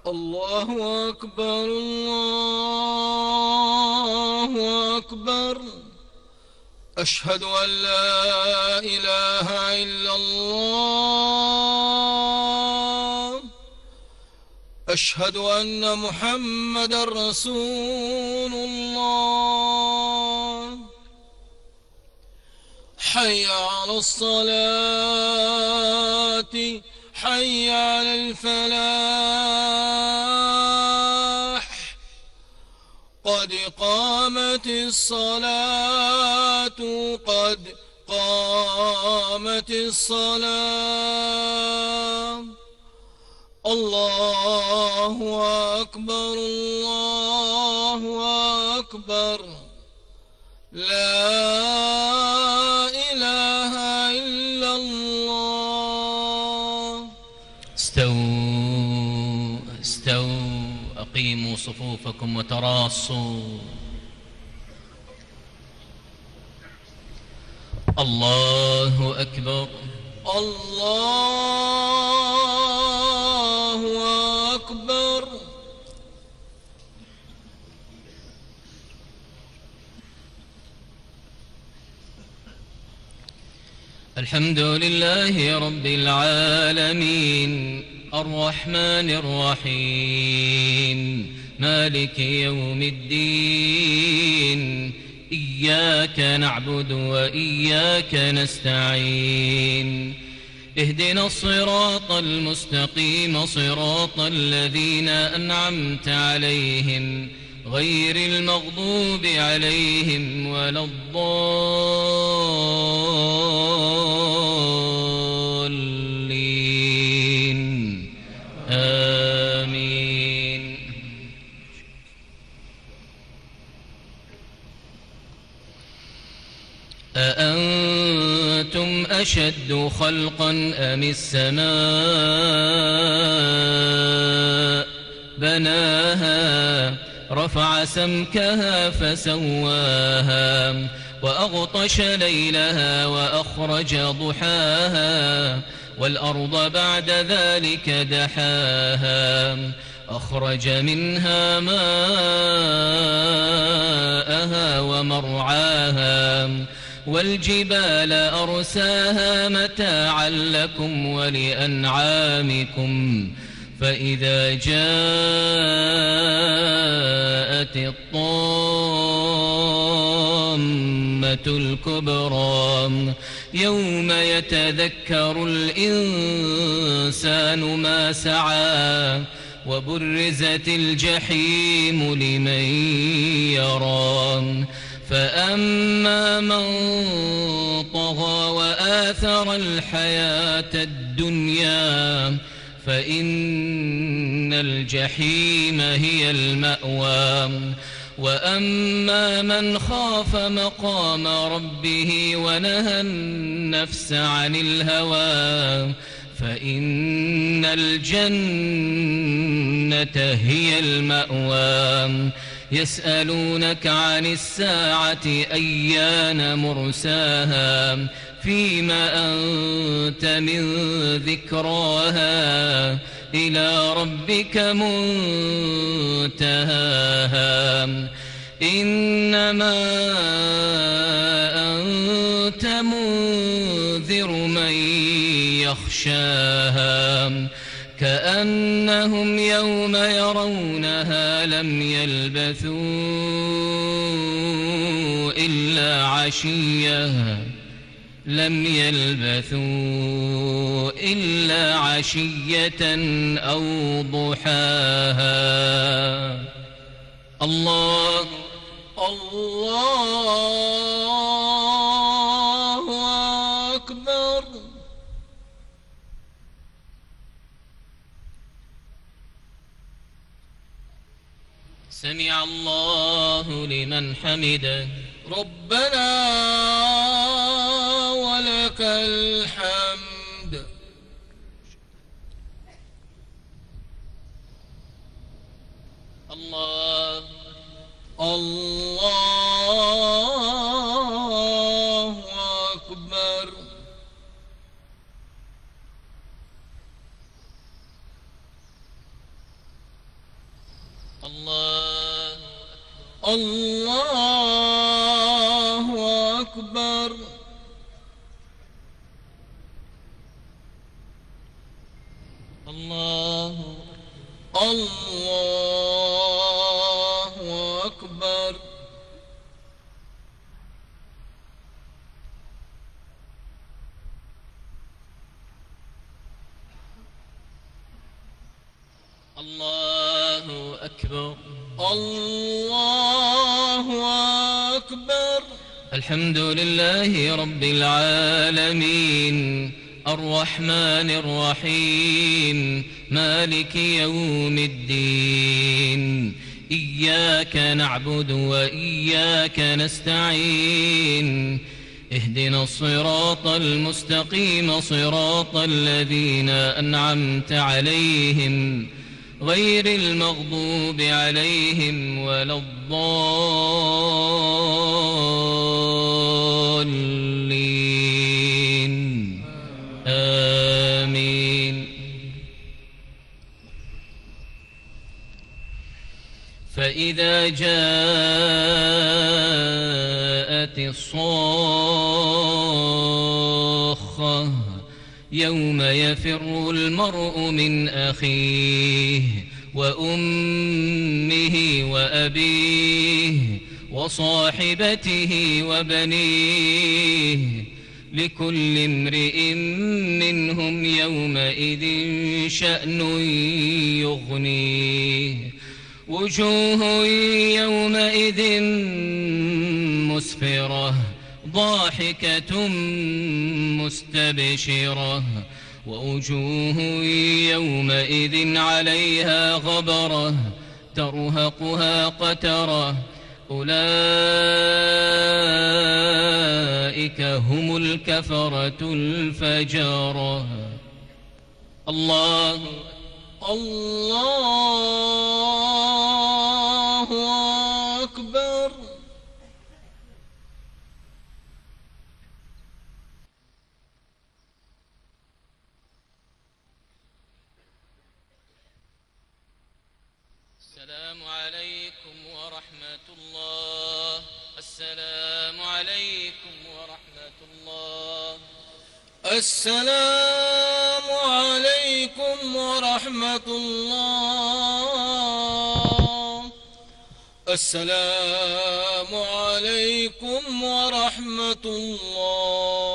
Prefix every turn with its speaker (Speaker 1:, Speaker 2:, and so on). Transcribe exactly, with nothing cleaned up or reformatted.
Speaker 1: الله أكبر الله أكبر. أشهد أن لا إله إلا الله. أشهد أن محمدًا رسول الله. حي على الصلاة حي على الفلاح. قد قامت الصلاة قد قامت الصلاة. الله أكبر الله أكبر. لا إله إلا الله.
Speaker 2: استووا استووا أقيموا صفوفكم وتراصوا. الله أكبر
Speaker 1: الله أكبر.
Speaker 2: الحمد لله رب العالمين الرحمن الرحيم مالك يوم الدين. إياك نعبد وإياك نستعين. اهدنا الصراط المستقيم صراط الذين أنعمت عليهم غير المغضوب عليهم ولا الضالين. آمين. أأنتم أشد خلقا أم السماء بناها رفع سمكها فسواها وأغطش ليلها وأخرج ضحاها والأرض بعد ذلك دحاها أخرج منها ماءها ومرعاها والجبال أرساها متاعا لكم ولأنعامكم. فإذا جاءت الطامة الكبرى يوم يتذكر الإنسان ما سعى وبرزت الجحيم لمن يرى. فأما من طغى وآثر الحياة الدنيا فإن الجحيم هي المأوى. وأما من خاف مقام ربه ونهى النفس عن الهوى فإن الجنة هي المأوى. يسألونك عن الساعة أيان مرساها فيما أنت من ذكراها إلى ربك منتهاها. إنما أنت منذر من يخشاها كأنهم يوم يرونها لم يلبثوا إلا عشية لم يلبثوا إلا عشية أو ضحاها. الله
Speaker 1: الله أكبر.
Speaker 2: سمع الله لمن حمده.
Speaker 1: ربنا ولك الحمد.
Speaker 2: الله
Speaker 1: الله أكبر. الله أكبر.
Speaker 2: الله
Speaker 1: الله أكبر.
Speaker 2: الله أكبر.
Speaker 1: الله أكبر.
Speaker 2: الحمد لله رب العالمين الرحمن الرحيم مالك يوم الدين. إياك نعبد وإياك نستعين. اهدنا الصراط المستقيم صراط الذين أنعمت عليهم غير المغضوب عليهم ولا الضالين. آمين. فإذا جاءت الصاخة يوم يفر المرء من أخيه وأمه وأبيه وصاحبته وبنيه لكل امرئ منهم يومئذ شأن يغنيه. وجوه يومئذ مسفرة ضاحكة مستبشرة ووجوه يومئذ عليها غبرة ترهقها قترة أولئك هم الكفرة الفجرة. الله
Speaker 1: الله أكبر.
Speaker 2: السلام عليكم ورحمة الله. السلام عليكم ورحمة الله.
Speaker 1: السلام عليكم ورحمة الله. السلام عليكم ورحمة الله.